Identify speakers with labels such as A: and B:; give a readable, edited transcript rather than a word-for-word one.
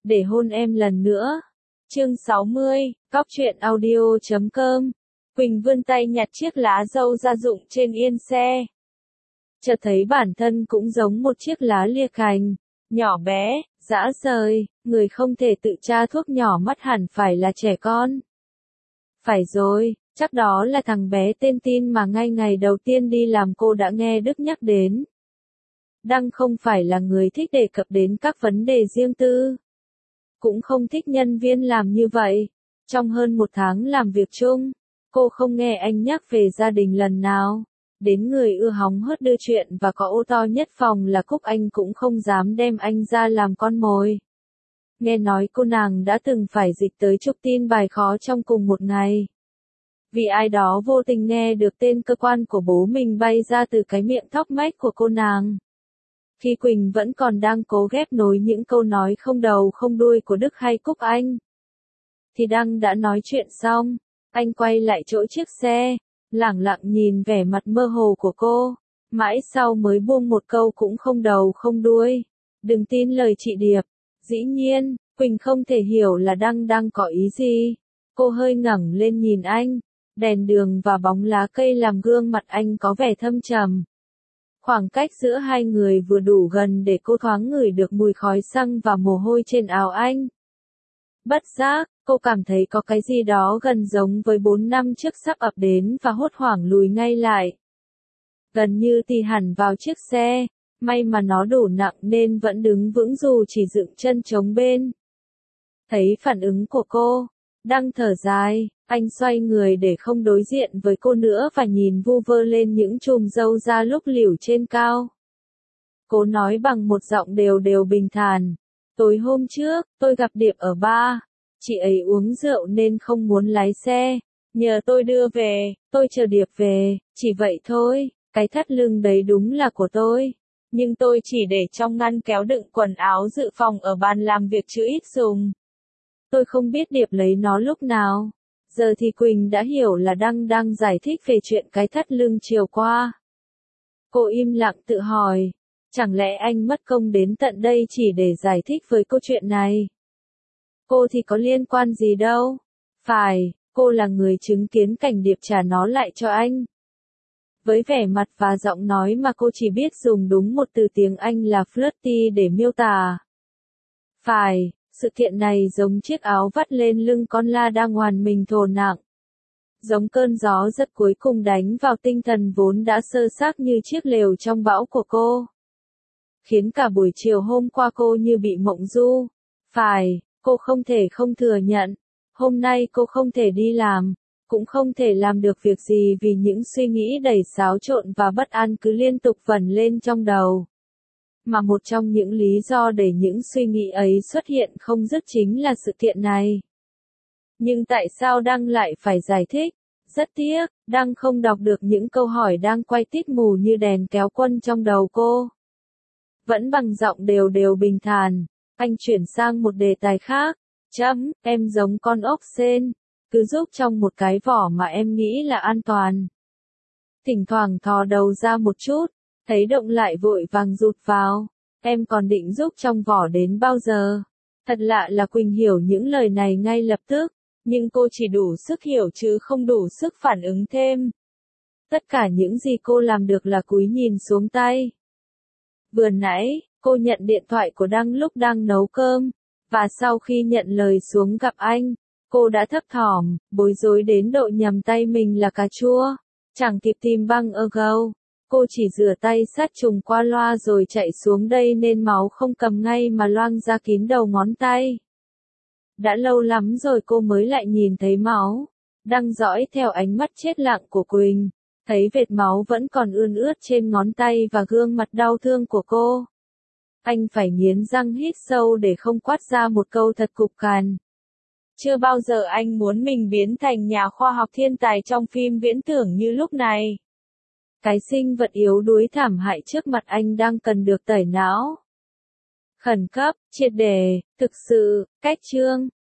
A: để hôn em lần nữa. Chương 60, Cóc truyện audio.com. Quỳnh vươn tay nhặt chiếc lá dâu gia dụng trên yên xe. Chợt thấy bản thân cũng giống một chiếc lá lia cành, nhỏ bé, rã rời, người không thể tự tra thuốc nhỏ mắt hẳn phải là trẻ con. Phải rồi, chắc đó là thằng bé tên Tin mà ngay ngày đầu tiên đi làm cô đã nghe Đức nhắc đến. Đăng không phải là người thích đề cập đến các vấn đề riêng tư. Cũng không thích nhân viên làm như vậy. Trong hơn một tháng làm việc chung, cô không nghe anh nhắc về gia đình lần nào. Đến người ưa hóng hớt đưa chuyện và có ô to nhất phòng là Cúc Anh cũng không dám đem anh ra làm con mồi. Nghe nói cô nàng đã từng phải dịch tới chục tin bài khó trong cùng một ngày. Vì ai đó vô tình nghe được tên cơ quan của bố mình bay ra từ cái miệng thóc mách của cô nàng. Khi Quỳnh vẫn còn đang cố ghép nối những câu nói không đầu không đuôi của Đức hay Cúc Anh, thì Đăng đã nói chuyện xong. Anh quay lại chỗ chiếc xe, lẳng lặng nhìn vẻ mặt mơ hồ của cô, mãi sau mới buông một câu cũng không đầu không đuôi. Đừng tin lời chị Điệp. Dĩ nhiên, Quỳnh không thể hiểu là Đăng đang có ý gì. Cô hơi ngẩng lên nhìn anh, đèn đường và bóng lá cây làm gương mặt anh có vẻ thâm trầm. Khoảng cách giữa hai người vừa đủ gần để cô thoáng ngửi được mùi khói xăng và mồ hôi trên áo anh. Bất giác, cô cảm thấy có cái gì đó gần giống với 4 năm trước sắp ập đến và hốt hoảng lùi ngay lại. Gần như tì hẳn vào chiếc xe, may mà nó đủ nặng nên vẫn đứng vững dù chỉ dựng chân chống bên. Thấy phản ứng của cô, Đăng thở dài, anh xoay người để không đối diện với cô nữa và nhìn vu vơ lên những chùm râu da lúc liễu trên cao. Cô nói bằng một giọng đều đều bình thản. Tối hôm trước, tôi gặp Điệp ở bar. Chị ấy uống rượu nên không muốn lái xe. Nhờ tôi đưa về, tôi chờ Điệp về, chỉ vậy thôi. Cái thắt lưng đấy đúng là của tôi. Nhưng tôi chỉ để trong ngăn kéo đựng quần áo dự phòng ở bàn làm việc chứ ít dùng. Tôi không biết Điệp lấy nó lúc nào. Giờ thì Quỳnh đã hiểu là Đăng đang giải thích về chuyện cái thắt lưng chiều qua. Cô im lặng tự hỏi, chẳng lẽ anh mất công đến tận đây chỉ để giải thích với cô chuyện này? Cô thì có liên quan gì đâu. Phải, cô là người chứng kiến cảnh Điệp trả nó lại cho anh. Với vẻ mặt và giọng nói mà cô chỉ biết dùng đúng một từ tiếng Anh là flirty để miêu tả. Phải, sự kiện này giống chiếc áo vắt lên lưng con la đang oàn mình thổ nặng. Giống cơn gió giật cuối cùng đánh vào tinh thần vốn đã sơ xác như chiếc lều trong bão của cô. Khiến cả buổi chiều hôm qua cô như bị mộng du. Phải, cô không thể không thừa nhận. Hôm nay cô không thể đi làm, cũng không thể làm được việc gì vì những suy nghĩ đầy xáo trộn và bất an cứ liên tục vẩn lên trong đầu. Mà một trong những lý do để những suy nghĩ ấy xuất hiện không dứt chính là sự kiện này. Nhưng tại sao Đăng lại phải giải thích? Rất tiếc, Đăng không đọc được những câu hỏi đang quay tít mù như đèn kéo quân trong đầu cô. Vẫn bằng giọng đều đều bình thản, anh chuyển sang một đề tài khác. Em giống con ốc sên, cứ giúp trong một cái vỏ mà em nghĩ là an toàn. Thỉnh thoảng thò đầu ra một chút, thấy động lại vội vàng rụt vào. Em còn định giúp trong vỏ đến bao giờ? Thật lạ là Quỳnh hiểu những lời này ngay lập tức, nhưng cô chỉ đủ sức hiểu chứ không đủ sức phản ứng thêm. Tất cả những gì cô làm được là cúi nhìn xuống tay. Vừa nãy, cô nhận điện thoại của Đăng lúc đang nấu cơm, và sau khi nhận lời xuống gặp anh, cô đã thấp thỏm, bối rối đến độ nhầm tay mình là cà chua. Chẳng kịp tìm băng ergo, cô chỉ rửa tay sát trùng qua loa rồi chạy xuống đây nên máu không cầm ngay mà loang ra kín đầu ngón tay. Đã lâu lắm rồi cô mới lại nhìn thấy máu. Đăng dõi theo ánh mắt chết lặng của Quỳnh, thấy vệt máu vẫn còn ươn ướt trên ngón tay và gương mặt đau thương của cô. Anh phải nghiến răng hít sâu để không quát ra một câu thật cục cằn. Chưa bao giờ anh muốn mình biến thành nhà khoa học thiên tài trong phim viễn tưởng như lúc này. Cái sinh vật yếu đuối thảm hại trước mặt anh đang cần được tẩy não. Khẩn cấp, triệt để, thực sự, cách chương.